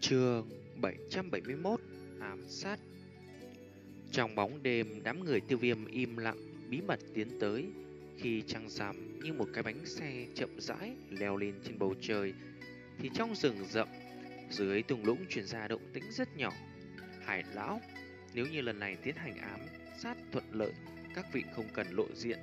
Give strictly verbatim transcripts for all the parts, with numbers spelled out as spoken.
Chương bảy trăm bảy mươi mốt. Ám sát. Trong bóng đêm, đám người Tiêu Viêm im lặng, bí mật tiến tới. Khi trăng rằm như một cái bánh xe chậm rãi leo lên trên bầu trời, thì trong rừng rậm, dưới thung lũng truyền ra động tĩnh rất nhỏ. Hải lão, nếu như lần này tiến hành ám sát thuận lợi, các vị không cần lộ diện.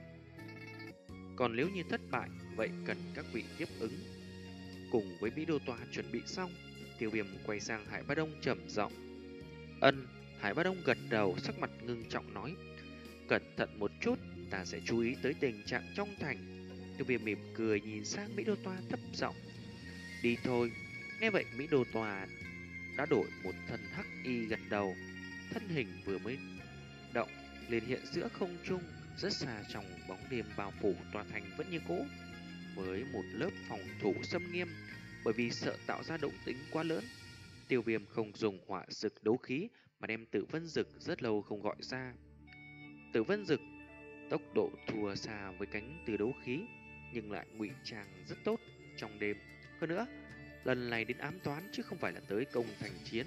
Còn nếu như thất bại, vậy cần các vị tiếp ứng. Cùng với Mỹ Đô Tòa chuẩn bị xong, Tiêu Viêm quay sang Hải Bá Đông trầm giọng. Ân. Hải Bá Đông gật đầu, sắc mặt ngưng trọng nói. Cẩn thận một chút, ta sẽ chú ý tới tình trạng trong thành. Tiêu Viêm mỉm cười nhìn sang Mỹ Đô Tòa thấp giọng. Đi thôi. Nghe vậy Mỹ Đô Tòa đã đổi một thân hắc y gật đầu. Thân hình vừa mới động liền hiện giữa không trung, rất xa trong bóng đêm bao phủ tòa thành vẫn như cũ, với một lớp phòng thủ xâm nghiêm. Bởi vì sợ tạo ra động tĩnh quá lớn, Tiêu Viêm không dùng hỏa dực đấu khí mà đem Tử Vân Dực rất lâu không gọi ra. Tử Vân Dực tốc độ thua xa với cánh từ đấu khí, nhưng lại ngụy trang rất tốt trong đêm. Hơn nữa, lần này đến ám toán chứ không phải là tới công thành chiến.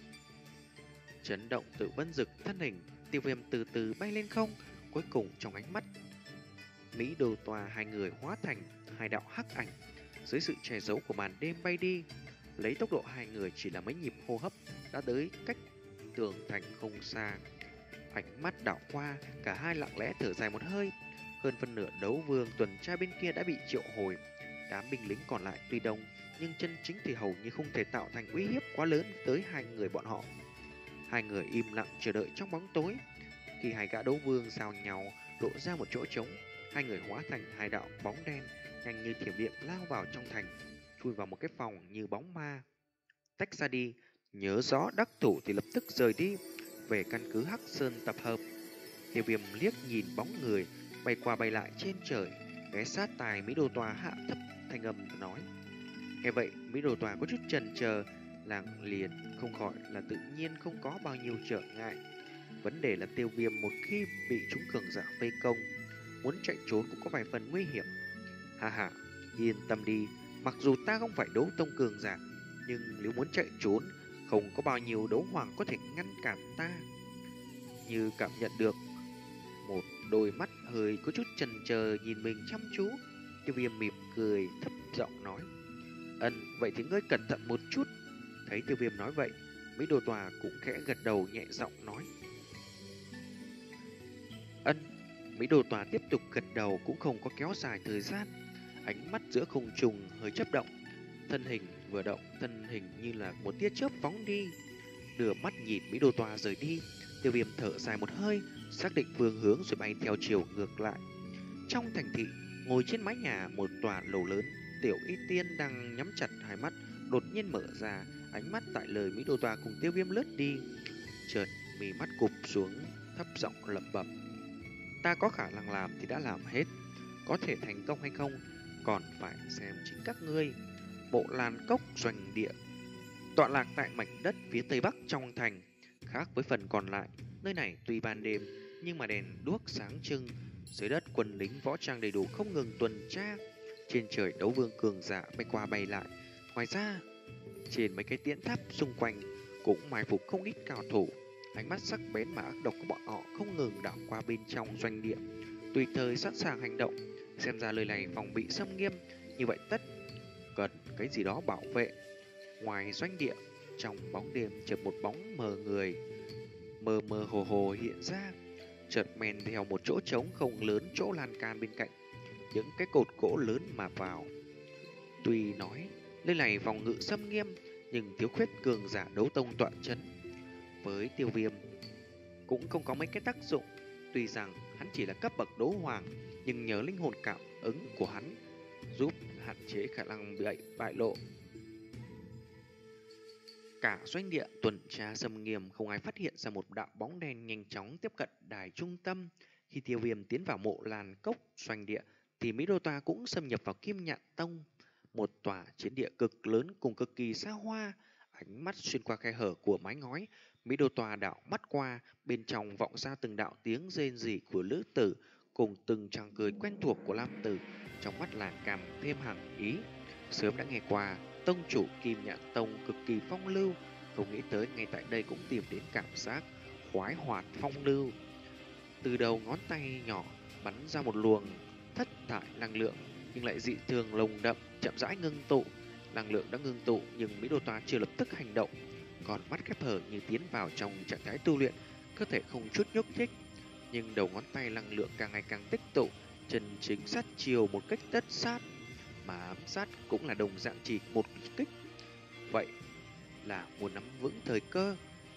Chấn động Tử Vân Dực thân hình, Tiêu Viêm từ từ bay lên không. Cuối cùng trong ánh mắt Mỹ Đô Tòa, hai người hóa thành hai đạo hắc ảnh dưới sự che giấu của màn đêm bay đi. Lấy tốc độ hai người chỉ là mấy nhịp hô hấp đã tới cách tường thành không xa. Ánh mắt đảo qua, cả hai lặng lẽ thở dài một hơi. Hơn phân nửa đấu vương tuần tra bên kia đã bị triệu hồi. Đám binh lính còn lại tuy đông, nhưng chân chính thì hầu như không thể tạo thành uy hiếp quá lớn tới hai người bọn họ. Hai người im lặng chờ đợi trong bóng tối. Khi hai gã đấu vương giao nhau lộ ra một chỗ trống, hai người hóa thành hai đạo bóng đen, nhanh như thiểm điện lao vào trong thành, chui vào một cái phòng như bóng ma. Tách ra đi, nhớ rõ đắc thủ thì lập tức rời đi, về căn cứ Hắc Sơn tập hợp. Tiêu Viêm liếc nhìn bóng người bay qua bay lại trên trời, ghé sát tai Mỹ Đô Tòa hạ thấp thanh âm nói. Nghe vậy Mỹ Đô Tòa có chút chần chờ, làng liền không khỏi là tự nhiên không có bao nhiêu trở ngại. Vấn đề là Tiêu Viêm một khi bị chúng cường giả vây công, muốn chạy trốn cũng có vài phần nguy hiểm. Hà hà, yên tâm đi, mặc dù ta không phải đấu tông cường giả, nhưng nếu muốn chạy trốn, không có bao nhiêu đấu hoàng có thể ngăn cản ta. Như cảm nhận được một đôi mắt hơi có chút chần chờ nhìn mình chăm chú, Tiêu Viêm mỉm cười thấp giọng nói. Ân, vậy thì ngươi cẩn thận một chút. Thấy Tiêu Viêm nói vậy, Mỹ Đô Tòa cũng khẽ gật đầu nhẹ giọng nói. Ân. Mỹ Đô Tòa tiếp tục gật đầu cũng không có kéo dài thời gian. Ánh mắt giữa không trung hơi chớp động, thân hình vừa động, thân hình như là một tia chớp phóng đi. Đưa mắt nhìn Mỹ Đô Tòa rời đi, Tiêu Viêm thở dài một hơi, xác định phương hướng rồi bay theo chiều ngược lại. Trong thành thị, ngồi trên mái nhà một tòa lầu lớn, Tiểu Y Tiên đang nhắm chặt hai mắt, đột nhiên mở ra, ánh mắt tại lời Mỹ Đô Tòa cùng Tiêu Viêm lướt đi. Chợt mí mắt cụp xuống, thấp giọng lẩm bẩm. Ta có khả năng làm thì đã làm hết, có thể thành công hay không còn phải xem chính các ngươi. Bộ Lan Cốc doanh địa tọa lạc tại mảnh đất phía tây bắc trong thành. Khác với phần còn lại, nơi này tuy ban đêm nhưng mà đèn đuốc sáng trưng. Dưới đất quân lính võ trang đầy đủ không ngừng tuần tra. Trên trời đấu vương cường giả bay qua bay lại. Ngoài ra, trên mấy cái tiễn tháp xung quanh cũng mai phục không ít cao thủ. Ánh mắt sắc bén mà ác độc của bọn họ không ngừng đảo qua bên trong doanh địa, tùy thời sẵn sàng hành động. Xem ra lời này phòng bị xâm nghiêm, như vậy tất cần cái gì đó bảo vệ. Ngoài doanh địa, trong bóng đêm chợt một bóng mờ người mờ mờ hồ hồ hiện ra, chợt men theo một chỗ trống không lớn chỗ lan can bên cạnh những cái cột gỗ lớn mà vào. Tuy nói nơi này phòng ngự xâm nghiêm, nhưng thiếu khuyết cường giả đấu tông tọa chân với Tiêu Viêm cũng không có mấy cái tác dụng. Tuy rằng hắn chỉ là cấp bậc đấu hoàng, nhưng nhờ linh hồn cảm ứng của hắn giúp hạn chế khả năng bị bại lộ. Cả doanh địa tuần tra xâm nghiêm, không ai phát hiện ra một đạo bóng đen nhanh chóng tiếp cận đài trung tâm. Khi Tiêu Viêm tiến vào mộ Lan Cốc doanh địa, thì Mỹ Đô Tòa cũng xâm nhập vào Kim Nhạn Tông, một tòa chiến địa cực lớn cùng cực kỳ xa hoa. Ánh mắt xuyên qua khe hở của mái ngói, Mỹ Đô Tòa đảo mắt qua, bên trong vọng ra từng đạo tiếng rên rỉ của lữ tử cùng từng tràng cười quen thuộc của nam tử. Trong mắt làn càng thêm hằng ý, sớm đã nghe qua tông chủ Kim Nhạn Tông cực kỳ phong lưu, không nghĩ tới ngay tại đây cũng tìm đến cảm giác khoái hoạt phong lưu. Từ đầu ngón tay nhỏ bắn ra một luồng thất thải năng lượng, nhưng lại dị thường lồng đậm, chậm rãi ngưng tụ. Năng lượng đã ngưng tụ nhưng Mỹ Đô Toa chưa lập tức hành động, còn mắt khép hờ như tiến vào trong trạng thái tu luyện, cơ thể không chút nhúc nhích. Nhưng đầu ngón tay năng lượng càng ngày càng tích tụ, chân chính sát chiều một cách tất sát, mà ám sát cũng là đồng dạng chỉ một kích. Vậy là muốn nắm vững thời cơ.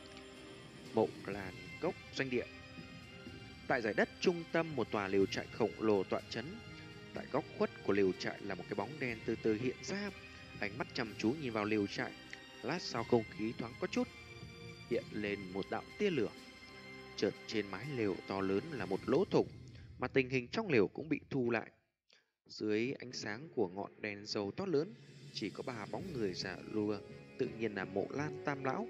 Mộ Lan Cốc doanh địa. Tại giải đất trung tâm một tòa lều trại khổng lồ tọa chấn. Tại góc khuất của lều trại là một cái bóng đen từ từ hiện ra, ánh mắt chăm chú nhìn vào lều trại. Lát sau không khí thoáng có chút hiện lên một đạo tia lửa. Chợt trên mái lều to lớn là một lỗ thủng, mà tình hình trong lều cũng bị thu lại. Dưới ánh sáng của ngọn đèn dầu to lớn, chỉ có ba bóng người già lùa, tự nhiên là Mộ Lan Tam Lão.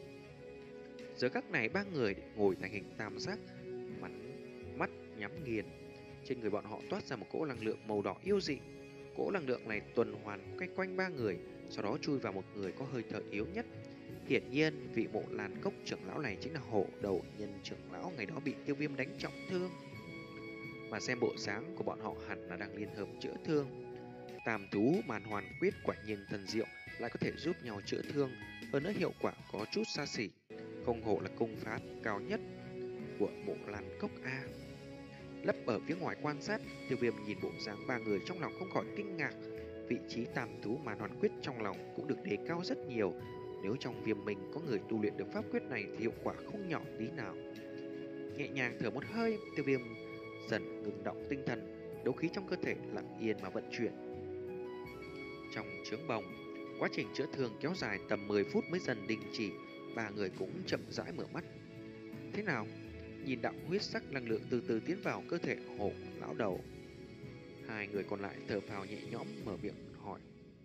Giờ khắc này ba người ngồi thành hình tam giác, mắt, mắt nhắm nghiền. Trên người bọn họ toát ra một cỗ năng lượng màu đỏ yêu dị. Cỗ năng lượng này tuần hoàn quay quanh ba người, sau đó chui vào một người có hơi thở yếu nhất. Hiển nhiên, vị Mộ Lan Cốc trưởng lão này chính là Hổ Đầu Nhân trưởng lão ngày đó bị Tiêu Viêm đánh trọng thương. Mà xem bộ dáng của bọn họ hẳn là đang liên hợp chữa thương. Tam thú màn hoàn quyết quả nhiên thần diệu, lại có thể giúp nhau chữa thương, hơn nữa hiệu quả có chút xa xỉ. Không hổ là công pháp cao nhất của Mộ Lan Cốc A. Lấp ở phía ngoài quan sát, Tiêu Viêm nhìn bộ dáng ba người trong lòng không khỏi kinh ngạc. Vị trí tam thú màn hoàn quyết trong lòng cũng được đề cao rất nhiều. Nếu trong Viêm mình có người tu luyện được pháp quyết này thì hiệu quả không nhỏ tí nào. Nhẹ nhàng thở một hơi, Tiêu Viêm dần ngừng động tinh thần, đấu khí trong cơ thể lặng yên mà vận chuyển. Trong trướng bồng, quá trình chữa thương kéo dài tầm mười phút mới dần đình chỉ. Ba người cũng chậm rãi mở mắt. Thế nào? Nhìn đạo huyết sắc năng lượng từ từ tiến vào cơ thể Hổ lão đầu. Hai người còn lại thở phào nhẹ nhõm mở miệng hỏi.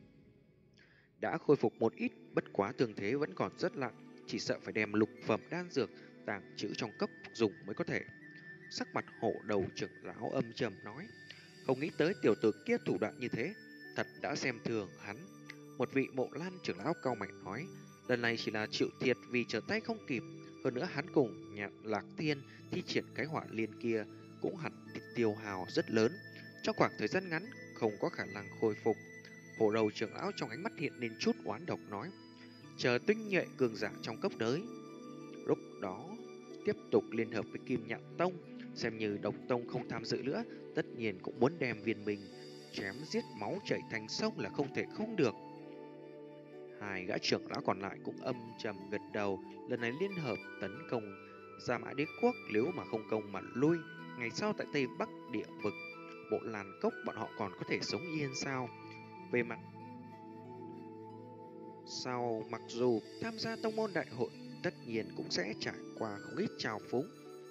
Đã khôi phục một ít, bất quá thương thế vẫn còn rất nặng, chỉ sợ phải đem lục phẩm đan dược tàng trữ trong cốc dùng mới có thể. Sắc mặt Hổ đầu trưởng lão âm trầm nói, không nghĩ tới tiểu tử kia thủ đoạn như thế, thật đã xem thường hắn. Một vị Mộ Lan trưởng lão cao mạnh nói, lần này chỉ là chịu thiệt vì trở tay không kịp, hơn nữa hắn cùng Nhạn Lạc Tiên thi triển cái hỏa liên kia cũng hẳn tiêu hào rất lớn, trong khoảng thời gian ngắn không có khả năng khôi phục. Hổ đầu trưởng lão trong ánh mắt hiện lên chút oán độc nói, chờ tinh nhuệ cường giả trong cấp đới, lúc đó tiếp tục liên hợp với Kim Nhạn Tông, xem như Độc Tông không tham dự nữa, tất nhiên cũng muốn đem viên mình chém giết máu chảy thành sông là không thể không được. Hai gã trưởng lão còn lại cũng âm trầm gật đầu, lần này liên hợp tấn công Gia Mã Đế quốc, nếu mà không công mà lui, ngày sau tại Tây Bắc địa vực Mộ Lan Cốc bọn họ còn có thể sống yên sao? Về mặt sau, mặc dù tham gia tông môn đại hội, tất nhiên cũng sẽ trải qua không ít trào phúng.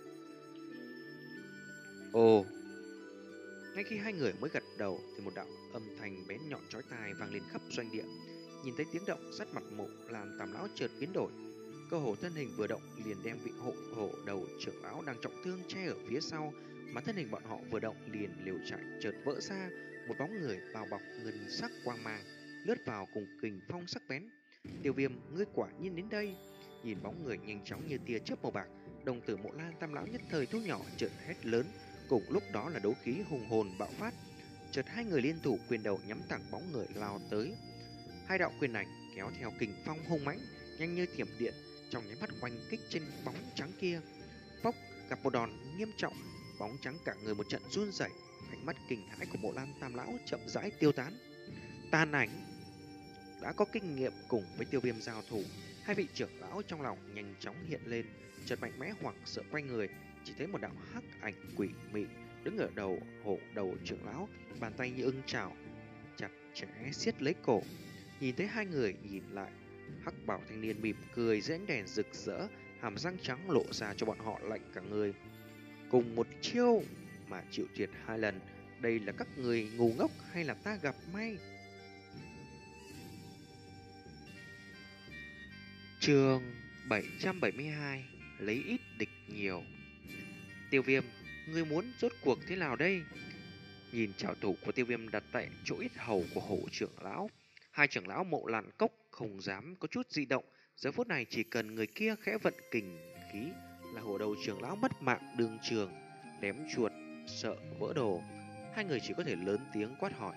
Ồ, ngay khi hai người mới gật đầu thì một đạo âm thanh bén nhọn chói tai vang lên khắp doanh địa. Nhìn thấy tiếng động, sắc mặt Mộ Lan Tam lão chợt biến đổi. Cơ hồ thân hình vừa động liền đem vị hộ hổ đầu trưởng lão đang trọng thương che ở phía sau, mà thân hình bọn họ vừa động liền liều chạy chợt vỡ ra, một bóng người bao bọc ngân sắc quang mang lướt vào cùng kình phong sắc bén. Tiêu Viêm, ngươi quả nhiên đến đây. Nhìn bóng người nhanh chóng như tia chớp màu bạc, đồng tử Mộ Lan Tam lão nhất thời thu nhỏ chợt hét lớn, cùng lúc đó là đấu khí hùng hồn bạo phát. Chợt hai người liên thủ quyền đầu nhắm thẳng bóng người lao tới. Hai đạo quyền ảnh kéo theo kình phong hung mãnh, nhanh như thiểm điện, trong nháy mắt oanh kích trên bóng trắng kia. Phốc, gặp một đòn nghiêm trọng, bóng trắng cả người một trận run rẩy, ánh mắt kinh hãi của Mộ Lan Tam lão chậm rãi tiêu tán. Tàn ảnh đã có kinh nghiệm cùng với Tiêu Viêm giao thủ, hai vị trưởng lão trong lòng nhanh chóng hiện lên, chợt mạnh mẽ hoảng sợ quay người, chỉ thấy một đạo hắc ảnh quỷ mị đứng ở đầu Hổ đầu trưởng lão, bàn tay như ưng chảo chặt chẽ siết lấy cổ. Nhìn thấy hai người nhìn lại, hắc bảo thanh niên mỉm cười dưới ánh đèn rực rỡ, hàm răng trắng lộ ra cho bọn họ lạnh cả người. Cùng một chiêu mà chịu thiệt hai lần, đây là các người ngu ngốc hay là ta gặp may? Chương bảy trăm bảy mươi hai, lấy ít địch nhiều. Tiêu Viêm, ngươi muốn rốt cuộc thế nào đây? Nhìn trảo thủ của Tiêu Viêm đặt tại chỗ ít hầu của Hổ trưởng lão, Hai trưởng lão Mộ Lan Cốc không dám có chút di động. Giờ phút này chỉ cần người kia khẽ vận kình khí là hổ đầu trưởng lão mất mạng đương trường, ném chuột sợ vỡ đồ. Hai người chỉ có thể lớn tiếng quát hỏi.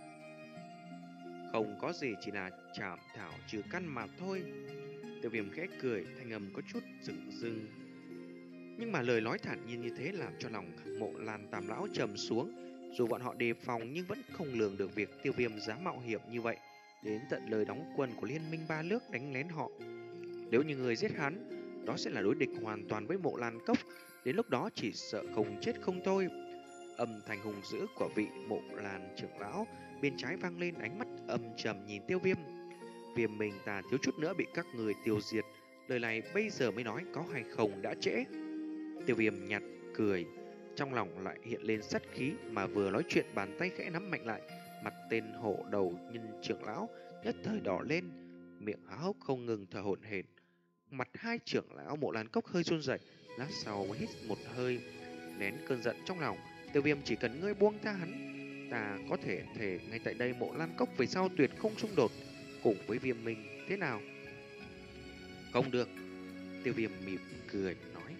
Không có gì, chỉ là chảm thảo trừ căn mà thôi. Tiêu Viêm khẽ cười, thanh âm có chút dửng dưng. Nhưng mà lời nói thản nhiên như thế làm cho lòng Mộ Lan Tam lão trầm xuống. Dù bọn họ đề phòng nhưng vẫn không lường được việc Tiêu Viêm dám mạo hiểm như vậy, đến tận lời đóng quân của Liên minh ba nước đánh lén họ. Nếu như người giết hắn, đó sẽ là đối địch hoàn toàn với Mộ Lan Cốc. Đến lúc đó chỉ sợ không chết không thôi. Âm thanh hùng dữ của vị Mộ Lan trưởng lão bên trái vang lên, ánh mắt âm trầm nhìn Tiêu Viêm. Viêm mình ta thiếu chút nữa bị các người tiêu diệt, lời này bây giờ mới nói có hay không đã trễ. Tiêu Viêm nhạt cười, trong lòng lại hiện lên sát khí, mà vừa nói chuyện bàn tay khẽ nắm mạnh lại, mặt tên hổ đầu nhân trưởng lão nhất thời đỏ lên, miệng há hốc không ngừng thở hổn hển. Mặt hai trưởng lão Mộ Lan Cốc hơi run rẩy, lát sau mới hít một hơi, nén cơn giận trong lòng. Tiêu Viêm, chỉ cần ngươi buông tha hắn, ta có thể thể ngay tại đây Mộ Lan Cốc về sau tuyệt không xung đột cùng với Viêm Minh, thế nào? Không được. Tiêu Viêm mỉm cười nói.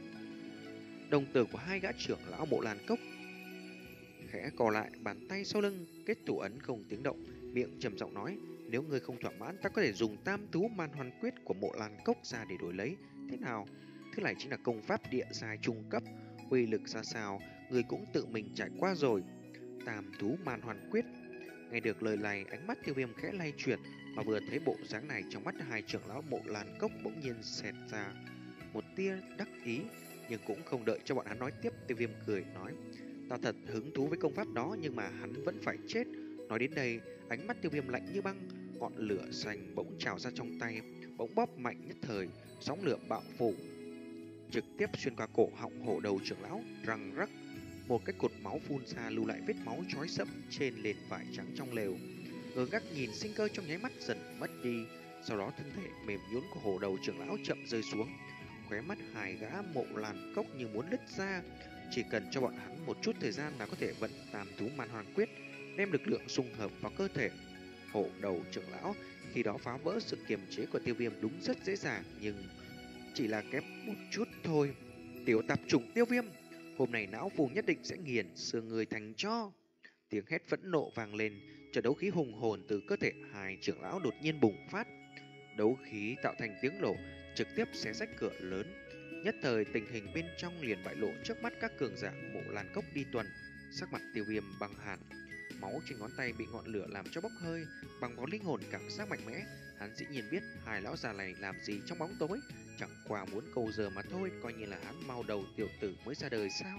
Đồng tử của hai gã trưởng lão Mộ Lan Cốc khẽ cò lại, bàn tay sau lưng kết thủ ấn không tiếng động, miệng trầm giọng nói. Nếu ngươi không thỏa mãn, ta có thể dùng tam thú man hoàn quyết của Mộ Lan Cốc ra để đổi lấy, thế nào? Thứ này chính là công pháp địa giai trung cấp, uy lực ra sao người cũng tự mình trải qua rồi. Tam thú man hoàn quyết. Nghe được lời này, ánh mắt Tiêu Viêm khẽ lay chuyển, mà vừa thấy bộ dáng này, trong mắt hai trưởng lão Mộ Lan Cốc bỗng nhiên xẹt ra một tia đắc ý, nhưng cũng không đợi cho bọn hắn nói tiếp, Tiêu Viêm cười nói. Ta thật hứng thú với công pháp đó, nhưng mà hắn vẫn phải chết. Nói đến đây, ánh mắt Tiêu Viêm lạnh như băng, ngọn lửa xanh bỗng trào ra trong tay, bỗng bóp mạnh nhất thời, sóng lửa bạo phủ, trực tiếp xuyên qua cổ họng hổ đầu trưởng lão, răng rắc. Một cái cột máu phun ra, lưu lại vết máu chói sẫm trên nền vải trắng trong lều. Ngơ ngác nhìn, sinh cơ trong nháy mắt dần mất đi. Sau đó thân thể mềm nhũn của hổ đầu trưởng lão chậm rơi xuống, khóe mắt hai gã Mộ Lan Cốc như muốn nứt ra. Chỉ cần cho bọn hắn một chút thời gian là có thể vận tam thú man hoàn quyết, đem lực lượng xung hợp vào cơ thể hổ đầu trưởng lão, khi đó phá vỡ sự kiềm chế của Tiêu Viêm đúng rất dễ dàng, nhưng chỉ là kém một chút thôi. Tiểu tạp chủng Tiêu Viêm, hôm nay não phù nhất định sẽ nghiền xương người thành tro. Tiếng hét phẫn nộ vang lên, trận đấu khí hùng hồn từ cơ thể hai trưởng lão đột nhiên bùng phát. Đấu khí tạo thành tiếng nổ, trực tiếp xé rách cửa lớn. Nhất thời tình hình bên trong liền bại lộ trước mắt các cường giả Mộ Lan Cốc đi tuần. Sắc mặt Tiêu Viêm băng hàn, máu trên ngón tay bị ngọn lửa làm cho bốc hơi. Bằng có linh hồn cảm giác mạnh mẽ, hắn dĩ nhiên biết hai lão già này làm gì trong bóng tối, chẳng qua muốn câu giờ mà thôi, coi như là hắn mau đầu tiểu tử mới ra đời sao.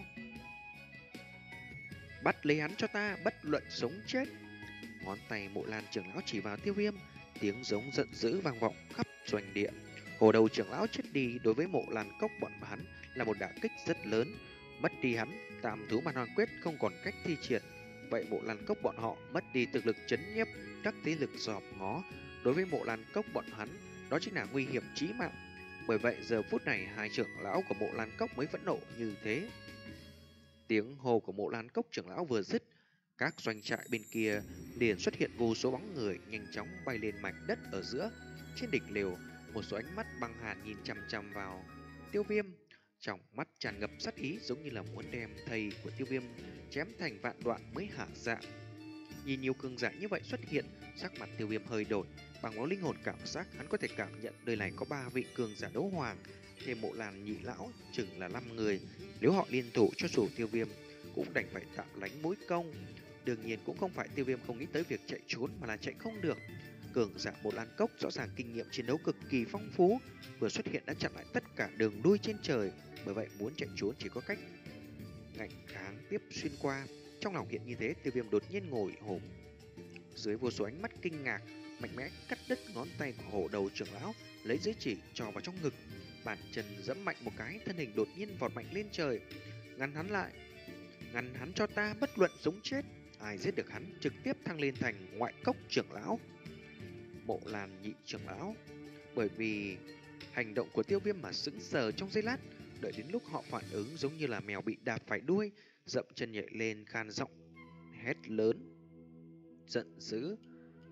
Bắt lấy hắn cho ta, bất luận sống chết. Ngón tay Mộ Lan trưởng lão chỉ vào Tiêu Viêm, tiếng giống giận dữ vang vọng khắp doanh địa. Hồ đầu trưởng lão chết đi đối với Mộ Lan Cốc bọn hắn là một đả kích rất lớn. Mất đi hắn, tam thú man hoàn quyết không còn cách thi triển. Vậy Mộ Lan Cốc bọn họ mất đi thực lực chấn nhiếp các thế lực dòm ngó, đối với Mộ Lan Cốc bọn hắn đó chính là nguy hiểm chí mạng. Bởi vậy giờ phút này hai trưởng lão của Mộ Lan Cốc mới phẫn nộ như thế. Tiếng hô của Mộ Lan Cốc trưởng lão vừa dứt, các doanh trại bên kia liền xuất hiện vô số bóng người nhanh chóng bay lên mảnh đất ở giữa. Trên đỉnh lều, một số ánh mắt băng hàn nhìn chằm chằm vào Tiêu Viêm, trong mắt tràn ngập sát ý, giống như là muốn đem thầy của Tiêu Viêm chém thành vạn đoạn mới hạ dạ. Nhìn nhiều cường giả như vậy xuất hiện, sắc mặt Tiêu Viêm hơi đổi. Bằng máu linh hồn cảm giác, hắn có thể cảm nhận nơi này có ba vị cường giả đấu hoàng, thêm Mộ Lan nhị lão chừng là năm người. Nếu họ liên thủ cho dù Tiêu Viêm cũng đành phải tạm lánh mối công. Đương nhiên cũng không phải Tiêu Viêm không nghĩ tới việc chạy trốn, mà là chạy không được. Cường giả Mộ Lan Cốc rõ ràng kinh nghiệm chiến đấu cực kỳ phong phú, vừa xuất hiện đã chặn lại tất cả đường đuôi trên trời. Bởi vậy muốn chạy trốn chỉ có cách ngạnh kháng tiếp xuyên qua. Trong lòng hiện như thế, Tiêu Viêm đột nhiên ngồi hổm dưới vô số ánh mắt kinh ngạc, mạnh mẽ cắt đứt ngón tay của hổ đầu trưởng lão, lấy giới chỉ trò vào trong ngực, bàn chân giẫm mạnh một cái, thân hình đột nhiên vọt mạnh lên trời. Ngăn hắn lại, ngăn hắn cho ta, bất luận sống chết. Ai giết được hắn trực tiếp thăng lên thành ngoại cốc trưởng lão, Mộ Lan nhị trưởng lão. Bởi vì hành động của Tiêu Viêm mà sững sờ trong giây lát, đợi đến lúc họ phản ứng giống như là mèo bị đạp phải đuôi, dậm chân nhảy lên khan giọng hét lớn giận dữ.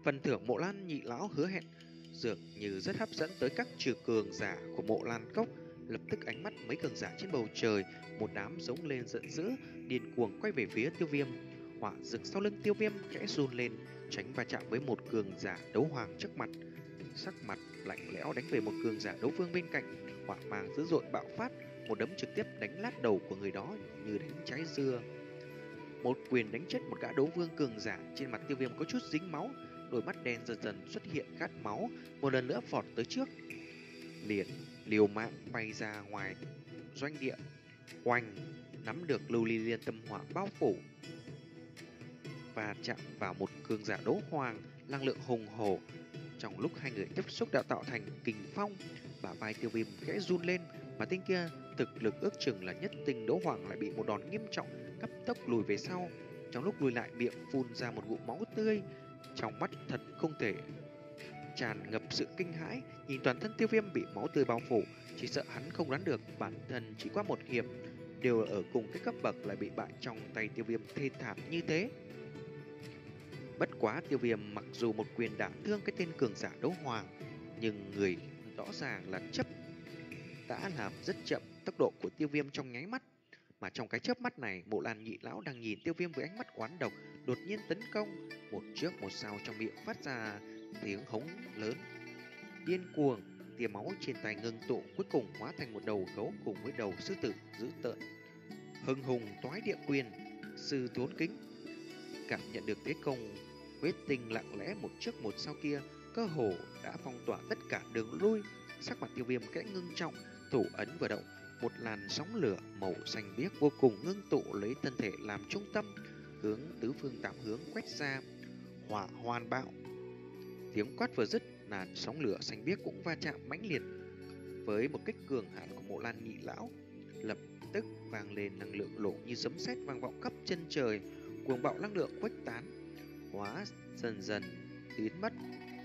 Phần thưởng Mộ Lan nhị lão hứa hẹn dường như rất hấp dẫn tới các trừ cường giả của Mộ Lan Cốc. Lập tức ánh mắt mấy cường giả trên bầu trời, một đám giống lên giận dữ, điên cuồng quay về phía Tiêu Viêm. Hỏa dực sau lưng Tiêu Viêm khẽ run lên, tránh va chạm với một cường giả đấu hoàng trước mặt. Sắc mặt lạnh lẽo đánh về một cường giả đấu vương bên cạnh, hỏa mang dữ dội bạo phát, một đấm trực tiếp đánh lát đầu của người đó như đánh trái dưa. Một quyền đánh chết một gã đấu vương cường giả, trên mặt Tiêu Viêm có chút dính máu, đôi mắt đen dần dần xuất hiện khát máu, một lần nữa vọt tới trước, liền liều mạng bay ra ngoài doanh địa. Oanh, nắm được lưu ly liên tâm hỏa bao phủ và chạm vào một cường giả đấu hoàng, năng lượng hùng hổ. Trong lúc hai người tiếp xúc đã tạo thành kình phong, bả vai Tiêu Viêm khẽ run lên, mà tên kia thực lực ước chừng là nhất tinh đấu hoàng lại bị một đòn nghiêm trọng, cấp tốc lùi về sau. Trong lúc lùi lại, miệng phun ra một ngụm máu tươi, trong mắt thật không thể tràn ngập sự kinh hãi, nhìn toàn thân Tiêu Viêm bị máu tươi bao phủ, chỉ sợ hắn không đoán được bản thân chỉ qua một hiệp đều ở cùng cái cấp bậc lại bị bại trong tay Tiêu Viêm thê thảm như thế. Bất quá Tiêu Viêm mặc dù một quyền đả thương cái tên cường giả đấu hoàng, nhưng người rõ ràng là chấp đã làm rất chậm tốc độ của Tiêu Viêm trong nháy mắt. Mà trong cái chớp mắt này, Mộ Lan nhị lão đang nhìn Tiêu Viêm với ánh mắt oán độc, đột nhiên tấn công, một trước một sau trong miệng phát ra tiếng hống lớn điên cuồng, tia máu trên tay ngưng tụ, cuối cùng hóa thành một đầu gấu cùng với đầu sư tử dữ tợn. Hưng hùng toái địa quyền, sư thốn kính. Cảm nhận được thế công huyết tinh lặng lẽ một trước một sau kia, cơ hồ đã phong tỏa tất cả đường lui. Sắc mặt Tiêu Viêm kẽ ngưng trọng, thủ ấn vừa động, một làn sóng lửa màu xanh biếc vô cùng ngưng tụ lấy thân thể làm trung tâm, hướng tứ phương tám hướng quét ra. Hỏa hoàn bạo. Tiếng quát vừa dứt, làn sóng lửa xanh biếc cũng va chạm mãnh liệt với một kích cường hạn của Mộ Lan nhị lão, lập tức vang lên năng lượng lộ như sấm sét vang vọng khắp chân trời, cuồng bạo năng lượng khuếch tán, hóa dần dần biến mất.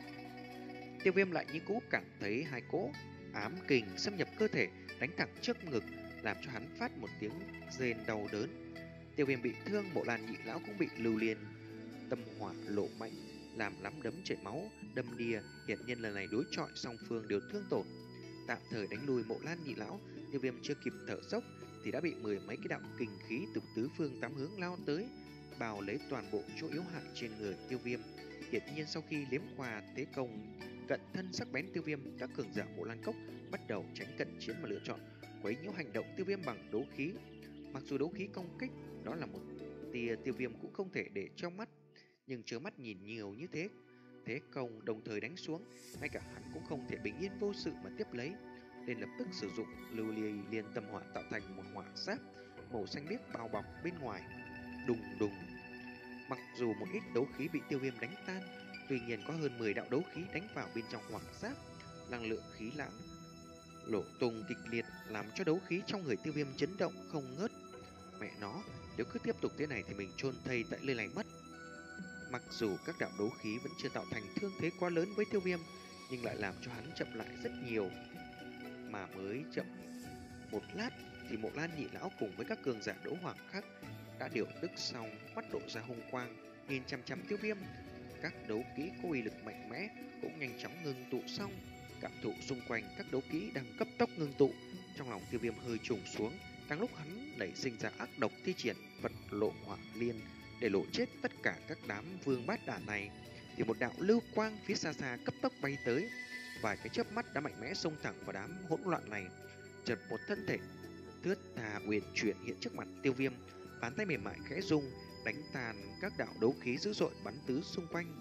Tiêu Viêm lại như cũ cảm thấy hai cỗ ám kình xâm nhập cơ thể, đánh thẳng trước ngực, làm cho hắn phát một tiếng rên đau đớn. Tiêu Viêm bị thương, Mộ Lan nhị lão cũng bị lưu liên tâm hỏa lộ mạnh, làm lắm đấm chảy máu, đâm đìa. Hiện nhiên lần này đối chọi song phương đều thương tổn. Tạm thời đánh lùi Mộ Lan nhị lão, Tiêu Viêm chưa kịp thở dốc thì đã bị mười mấy cái đạo kình khí từ tứ phương tám hướng lao tới, bào lấy toàn bộ chỗ yếu hại trên người Tiêu Viêm. Hiện nhiên sau khi liếm qua thế công cận thân sắc bén Tiêu Viêm, các cường giả Mộ Lan Cốc bắt đầu tránh cận chiến mà lựa chọn quấy nhiễu hành động Tiêu Viêm bằng đấu khí. Mặc dù đấu khí công kích đó là một tia Tiêu Viêm cũng không thể để trong mắt, nhưng chớ mắt nhìn nhiều như thế, thế công đồng thời đánh xuống, ngay cả hắn cũng không thể bình yên vô sự mà tiếp lấy, nên lập tức sử dụng lưu ly liên tâm hỏa tạo thành một hỏa giáp màu xanh biếc bao bọc bên ngoài. Đùng đùng. Mặc dù một ít đấu khí bị Tiêu Viêm đánh tan, tuy nhiên có hơn mười đạo đấu khí đánh vào bên trong hỏa giáp, năng lượng khí lãng lộ tung kịch liệt, làm cho đấu khí trong người Tiêu Viêm chấn động không ngớt. Mẹ nó, nếu cứ tiếp tục thế này thì mình chôn thây tại nơi này mất. Mặc dù các đạo đấu khí vẫn chưa tạo thành thương thế quá lớn với Tiêu Viêm, nhưng lại làm cho hắn chậm lại rất nhiều. Mà mới chậm một lát thì Mộ Lan nhị lão cùng với các cường giả đấu hoàng khác đã điều tức xong, mắt lộ ra hung quang, nhìn chằm chằm Tiêu Viêm. Các đấu kỹ có uy lực mạnh mẽ cũng nhanh chóng ngưng tụ xong. Cảm thụ xung quanh các đấu kỹ đang cấp tốc ngưng tụ, trong lòng Tiêu Viêm hơi trùng xuống. Đang lúc hắn nảy sinh ra ác độc thi triển vật lộ hỏa liên để lộ chết tất cả các đám vương bát đả này, thì một đạo lưu quang phía xa xa cấp tốc bay tới, vài cái chớp mắt đã mạnh mẽ xông thẳng vào đám hỗn loạn này. Chợt một thân thể thướt tha uyển chuyển hiện trước mặt Tiêu Viêm, bàn tay mềm mại khẽ rung, đánh tàn các đạo đấu khí dữ dội bắn tứ xung quanh.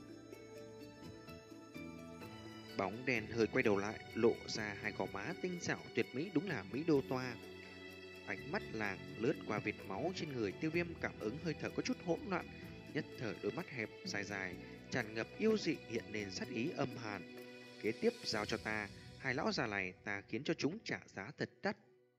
Bóng đèn hơi quay đầu lại, lộ ra hai gò má tinh xảo tuyệt mỹ, đúng là mỹ đô toa. Ánh mắt làng lướt qua vệt máu trên người Tiêu Viêm, cảm ứng hơi thở có chút hỗn loạn, nhất thời đôi mắt hẹp dài dài tràn ngập yêu dị, hiện lên sát ý âm hàn. Kế tiếp giao cho ta, hai lão già này ta khiến cho chúng trả giá thật đắt.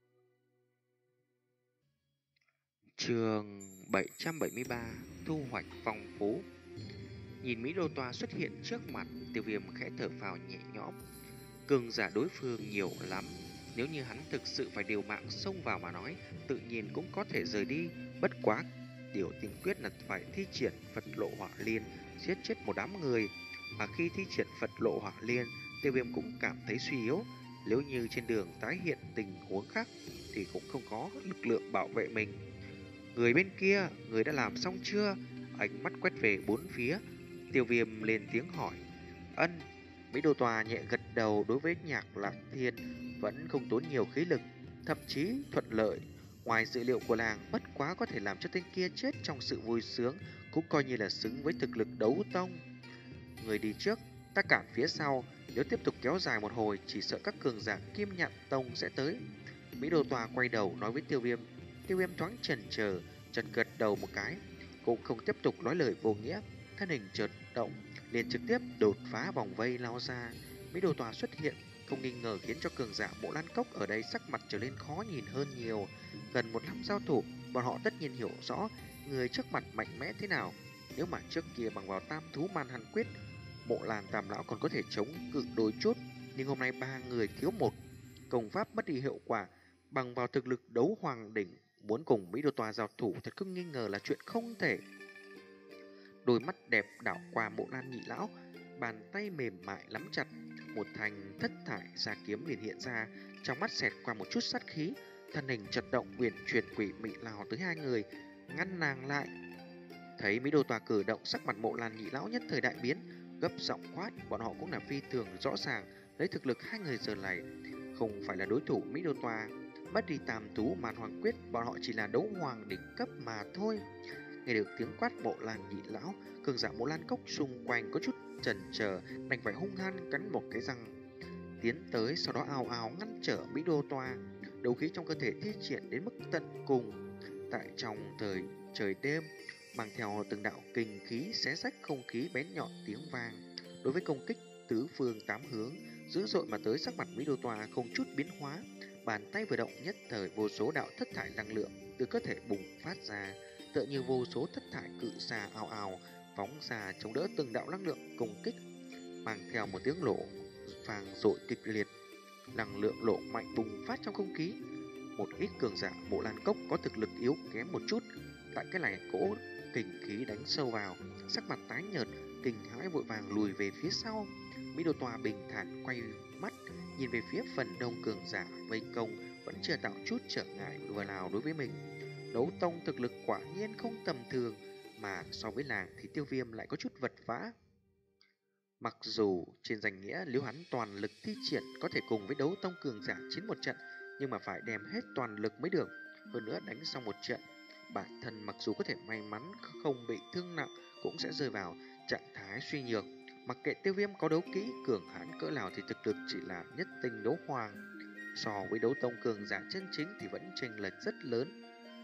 Chương bảy trăm bảy mươi ba, thu hoạch phong phú. Nhìn Mỹ Đô Toa xuất hiện trước mặt, Tiêu Viêm khẽ thở phào nhẹ nhõm. Cường giả đối phương nhiều lắm, nếu như hắn thực sự phải điều mạng xông vào mà nói, tự nhiên cũng có thể rời đi. Bất quá điều tiên quyết là phải thi triển vật lộ hỏa liên giết chết một đám người. Mà khi thi triển Phật lộ hỏa liên, Tiêu Viêm cũng cảm thấy suy yếu. Nếu như trên đường tái hiện tình huống khác thì cũng không có lực lượng bảo vệ mình. Người bên kia, người đã làm xong chưa? Ánh mắt quét về bốn phía, Tiêu Viêm lên tiếng hỏi. Ân. Mỹ Đô Tòa nhẹ gật đầu. Đối với Nhạc Lạc Thiên vẫn không tốn nhiều khí lực, thậm chí thuận lợi. Ngoài dự liệu của làng, bất quá có thể làm cho tên kia chết trong sự vui sướng, cũng coi như là xứng với thực lực đấu tông. Người đi trước, ta cản phía sau. Nếu tiếp tục kéo dài một hồi, chỉ sợ các cường giả Kim Nhạn Tông sẽ tới. Mỹ Đô Tòa quay đầu nói với Tiêu Viêm. Tiêu Viêm thoáng chần chờ, chợt gật đầu một cái, cũng không tiếp tục nói lời vô nghĩa. Thân hình chợt động, liền trực tiếp đột phá vòng vây lao ra. Mỹ Đô Tòa xuất hiện không nghi ngờ khiến cho cường giả Mộ Lan Cốc ở đây sắc mặt trở nên khó nhìn hơn nhiều. Gần một năm giao thủ, bọn họ tất nhiên hiểu rõ người trước mặt mạnh mẽ thế nào. Nếu mà trước kia bằng vào tam thú man hàn quyết, Mộ Lan Tam lão còn có thể chống cự đôi chút, nhưng hôm nay ba người thiếu một, công pháp mất đi hiệu quả. Bằng vào thực lực đấu hoàng đỉnh, muốn cùng Mỹ Đô Tòa giao thủ thật không nghi ngờ là chuyện không thể. Đôi mắt đẹp đảo qua Mộ Lan nhị lão, bàn tay mềm mại nắm chặt một thanh thất thải gia kiếm liền hiện ra, trong mắt xẹt qua một chút sát khí, thân hình chật động uyển chuyển quỷ mị lao tới hai người, ngăn nàng lại. Thấy Mỹ Đô Tòa cử động, sắc mặt Mộ Lan nhị lão nhất thời đại biến, gấp giọng quát. Bọn họ cũng là phi thường rõ ràng, lấy thực lực hai người giờ này không phải là đối thủ Mỹ Đô Tòa. Mất đi tam thú màn hoàng quyết, bọn họ chỉ là đấu hoàng đỉnh cấp mà thôi. Nghe được tiếng quát Mộ Lan nhị lão, cường giả Mộ Lan Cốc xung quanh có chút chần chờ, đành phải hung hăng cắn một cái răng tiến tới, sau đó ào ào ngăn trở Mỹ Đô Tòa. Đấu khí trong cơ thể thi triển đến mức tận cùng, tại trong thời trời đêm mang theo từng đạo kinh khí xé rách không khí, bén nhọn tiếng vang. Đối với công kích tứ phương tám hướng dữ dội mà tới, sắc mặt Mỹ Đô Tòa không chút biến hóa, bàn tay vừa động nhất thời vô số đạo thất thải năng lượng từ cơ thể bùng phát ra, tựa như vô số thất thải cự xà ào ào phóng ra chống đỡ từng đạo năng lượng công kích, mang theo một tiếng nổ vang dội kịch liệt. Năng lượng lộ mạnh bùng phát trong không khí. Một ít cường giả Mộ Lan Cốc có thực lực yếu kém một chút, tại cái này cỗ kình khí đánh sâu vào, sắc mặt tái nhợt, kinh hãi vội vàng lùi về phía sau. Mỹ Đô Tòa bình thản quay mắt nhìn về phía phần đông cường giả vây công, vẫn chưa tạo chút trở ngại vừa nào đối với mình. Đấu tông thực lực quả nhiên không tầm thường, mà so với làng thì Tiêu Viêm lại có chút vật vã. Mặc dù trên danh nghĩa nếu hắn toàn lực thi triển có thể cùng với đấu tông cường giả chiến một trận, nhưng mà phải đem hết toàn lực mới được. Hơn nữa đánh xong một trận, bản thân mặc dù có thể may mắn không bị thương nặng, cũng sẽ rơi vào trạng thái suy nhược. Mặc kệ Tiêu Viêm có đấu kỹ cường hãn cỡ nào thì thực lực chỉ là nhất tinh đấu hoàng, so với đấu tông cường giả chân chính thì vẫn chênh lệch rất lớn.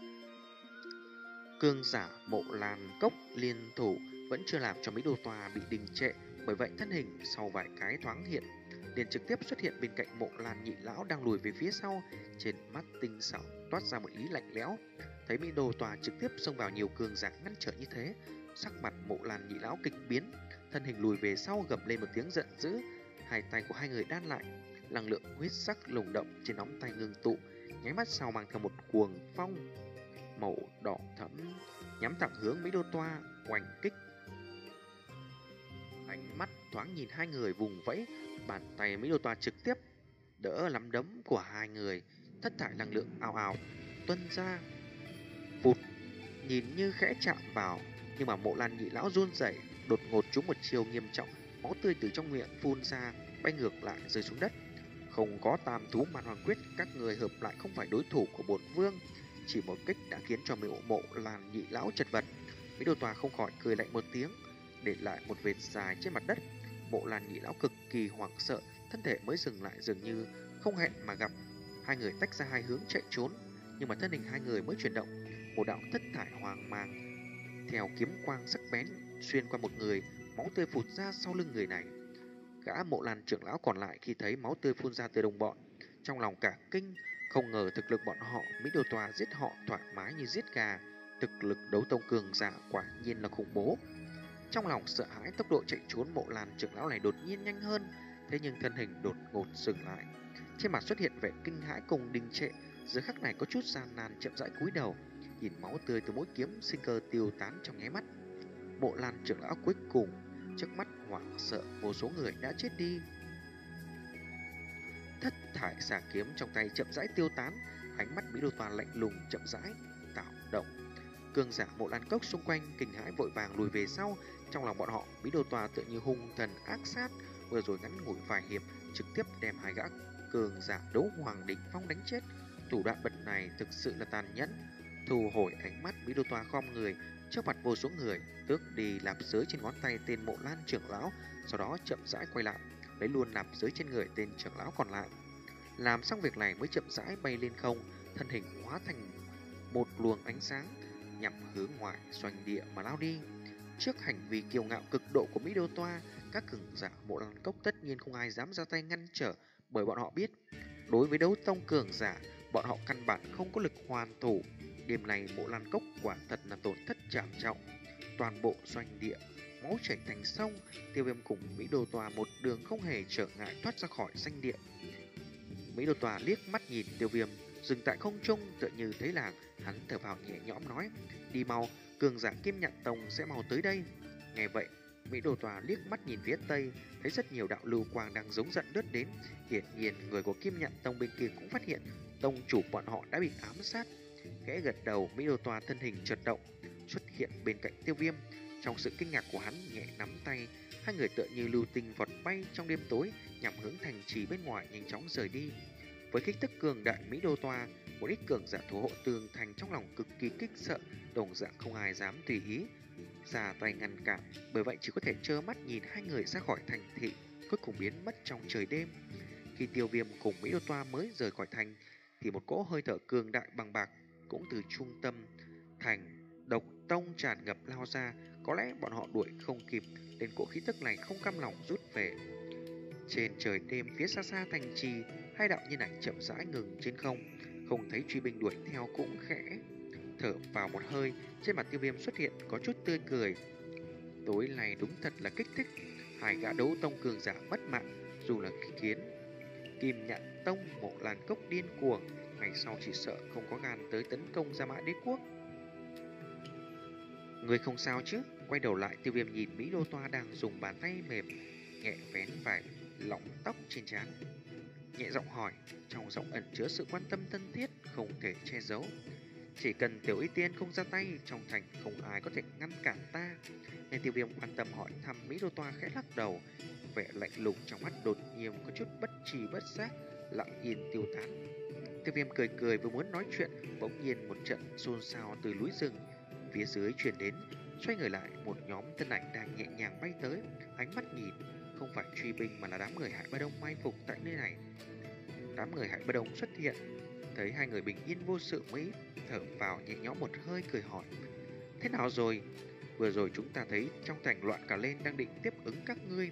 Cường giả Mộ Lan Cốc liên thủ vẫn chưa làm cho Mỹ Đô Tòa bị đình trệ, bởi vậy thân hình sau vài cái thoáng hiện liền trực tiếp xuất hiện bên cạnh Mộ Lan nhị lão đang lùi về phía sau, trên mắt tinh xảo toát ra một ý lạnh lẽo. Thấy Mỹ Đô Tòa trực tiếp xông vào nhiều cường giả ngăn trở như thế, sắc mặt Mộ Lan nhị lão kịch biến, thân hình lùi về sau gầm lên một tiếng giận dữ. Hai tay của hai người đan lại, năng lượng huyết sắc lồng động trên nắm tay ngưng tụ, nháy mắt sau mang theo một cuồng phong màu đỏ thẫm nhắm thẳng hướng Mỹ Đô Tòa oanh kích. Ánh mắt thoáng nhìn hai người vùng vẫy, bàn tay Mỹ Đô Tòa trực tiếp đỡ nắm đấm của hai người, thất thải năng lượng ào ào tuôn ra. Phụt, nhìn như khẽ chạm vào, nhưng mà Mộ Lan nhị lão run rẩy, đột ngột trúng một chiêu nghiêm trọng, máu tươi từ trong miệng phun ra, bay ngược lại rơi xuống đất. Không có tam thú màn hoàng quyết, các người hợp lại không phải đối thủ của bổn vương. Chỉ một kích đã khiến cho Mộ Mộ Lan nhị lão chật vật. Mỹ Đô Tòa không khỏi cười lạnh một tiếng, để lại một vệt dài trên mặt đất. Mộ Lan nhị lão cực kỳ hoảng sợ, thân thể mới dừng lại dường như không hẹn mà gặp. Hai người tách ra hai hướng chạy trốn, nhưng mà thân hình hai người mới chuyển động, một đạo thất thải hoàng mang theo kiếm quang sắc bén xuyên qua một người, máu tươi phụt ra sau lưng người này. Gã Mộ Lan trưởng lão còn lại khi thấy máu tươi phun ra từ đồng bọn, trong lòng cả kinh, không ngờ thực lực bọn họ Mỹ Đô Tòa giết họ thoải mái như giết gà, thực lực đấu tông cường giả quả nhiên là khủng bố. Trong lòng sợ hãi, tốc độ chạy trốn Mộ Lan trưởng lão này đột nhiên nhanh hơn, thế nhưng thân hình đột ngột dừng lại, trên mặt xuất hiện vẻ kinh hãi cùng đình trệ. Giờ khắc này có chút gian nan chậm rãi cúi đầu, nhìn máu tươi từ mũi kiếm sinh cơ tiêu tán trong nháy mắt. Mộ Lan trưởng lão cuối cùng, trước mắt hoảng sợ vô số người đã chết đi. Thất thải xà kiếm trong tay chậm rãi tiêu tán, ánh mắt Mỹ Đô Toa lạnh lùng chậm rãi tạo động. Cường giả Mộ Lan Cốc xung quanh kinh hãi vội vàng lùi về sau, trong lòng bọn họ Mỹ Đô Toa tựa như hung thần ác sát, vừa rồi ngắn ngủi vài hiệp trực tiếp đem hai gã cường giả đấu hoàng đỉnh phong đánh chết. Thủ đoạn bật này thực sự là tàn nhẫn. Thu hồi ánh mắt, Mỹ Đô Toa khom người trước mặt vô số người, tước đi lạp giới trên ngón tay tên Mộ Lan trưởng lão, sau đó chậm rãi quay lại lấy luôn lạp giới trên người tên trưởng lão còn lại. Làm xong việc này mới chậm rãi bay lên không, thân hình hóa thành một luồng ánh sáng nhằm hướng ngoài doanh địa mà lao đi. Trước hành vi kiêu ngạo cực độ của Mỹ Đô Toa, các cường giả Mộ Lan Cốc tất nhiên không ai dám ra tay ngăn trở, bởi bọn họ biết đối với đấu tông cường giả, bọn họ căn bản không có lực hoàn thủ. Đêm này Mộ Lan Cốc quả thật là tổn thất trảm trọng, toàn bộ doanh địa máu chảy thành sông. Tiêu Viêm cùng Mỹ Đô Toa một đường không hề trở ngại thoát ra khỏi doanh địa. Mỹ Đô Toa liếc mắt nhìn Tiêu Viêm dừng tại không trung, tựa như thấy làng, hắn thở vào nhẹ nhõm nói: đi mau, cường giả Kim Nhạn Tông sẽ mau tới đây. Nghe vậy, Mỹ Đô Toa liếc mắt nhìn phía tây, thấy rất nhiều đạo lưu quang đang giống giận lướt đến. Hiển nhiên người của Kim Nhạn Tông bên kia cũng phát hiện tông chủ bọn họ đã bị ám sát. Khẽ gật đầu, Mỹ Đô Toa thân hình chợt động, xuất hiện bên cạnh Tiêu Viêm. Trong sự kinh ngạc của hắn, nhẹ nắm tay, hai người tựa như lưu tinh vọt bay trong đêm tối, nhằm hướng thành trì bên ngoài nhanh chóng rời đi. Với kích thước cường đại Mỹ Đô Toa, một ít cường giả thủ hộ tường thành trong lòng cực kỳ kích sợ, đồng dạng không ai dám tùy ý ra tay ngăn cản, bởi vậy chỉ có thể trơ mắt nhìn hai người ra khỏi thành thị, cuối cùng biến mất trong trời đêm. Khi Tiêu Viêm cùng Mỹ Đô Toa mới rời khỏi thành, thì một cỗ hơi thở cường đại bằng bạc cũng từ trung tâm thành độc tông tràn ngập lao ra. Có lẽ bọn họ đuổi không kịp, nên cỗ khí tức này không cam lòng rút về. Trên trời đêm phía xa xa thành trì, hai đạo nhân ảnh chậm rãi ngừng trên không, không thấy truy binh đuổi theo cũng khẽ thở vào một hơi. Trên mặt Tiêu Viêm xuất hiện có chút tươi cười. Tối nay đúng thật là kích thích, hai gã đấu tông cường giả mất mạng, dù là khiến Kim Nhạn Tông Mộ Lan Cốc điên cuồng, ngày sau chỉ sợ không có gan tới tấn công Gia Mã Đế Quốc. Người không sao chứ? Quay đầu lại, Tiêu Viêm nhìn Mỹ Đô Toa đang dùng bàn tay mềm nhẹ vén vài lọng tóc trên trán, nhẹ giọng hỏi, trong giọng ẩn chứa sự quan tâm thân thiết không thể che giấu. Chỉ cần Tiểu Y Tiên không ra tay, trong thành không ai có thể ngăn cản ta. Nghe Tiêu Viêm quan tâm hỏi thăm, Mỹ Đô Toa khẽ lắc đầu, vẻ lạnh lùng trong mắt đột nhiên có chút bất trì bất giác, lặng yên tiêu tán. Tiêu Viêm cười cười vừa muốn nói chuyện, bỗng nhiên một trận xôn xao từ núi rừng phía dưới truyền đến. Xoay người lại, một nhóm thân ảnh đang nhẹ nhàng bay tới, ánh mắt nhìn không phải truy binh mà là đám người Hải Ba Đông mai phục tại nơi này. Đám người Hải Ba Đông xuất hiện, thấy hai người bình yên vô sự mới thở vào nhẹ nhõm một hơi, cười hỏi: thế nào rồi? Vừa rồi chúng ta thấy trong thành loạn cả lên, đang định tiếp ứng các ngươi.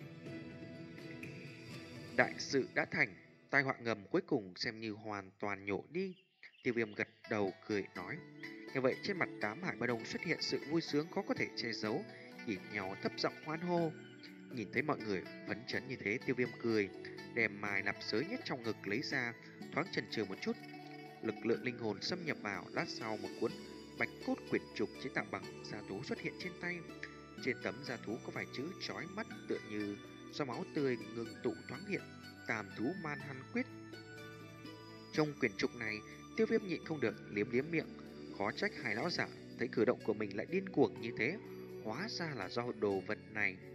Đại sự đã thành, tai họa ngầm cuối cùng xem như hoàn toàn nhổ đi. Tiêu Viêm gật đầu cười nói. Như vậy trên mặt đám Hải Ba Đông xuất hiện sự vui sướng khó có thể che giấu, nhìn nhau thấp giọng hoan hô. Nhìn thấy mọi người phấn chấn như thế, Tiêu Viêm cười, đem mài nạp giới nhất trong ngực lấy ra, thoáng chần chừ một chút, lực lượng linh hồn xâm nhập vào. Lát sau, một cuốn bạch cốt quyển trục chế tạo bằng da thú xuất hiện trên tay. Trên tấm da thú có vài chữ chói mắt, tựa như do máu tươi ngưng tụ thoáng hiện: Tàm Thú Man Hăn Quyết. Trong quyển trục này, Tiêu Viêm nhịn không được liếm liếm miệng, khó trách hai lão giả thấy cử động của mình lại điên cuồng như thế, hóa ra là do đồ vật này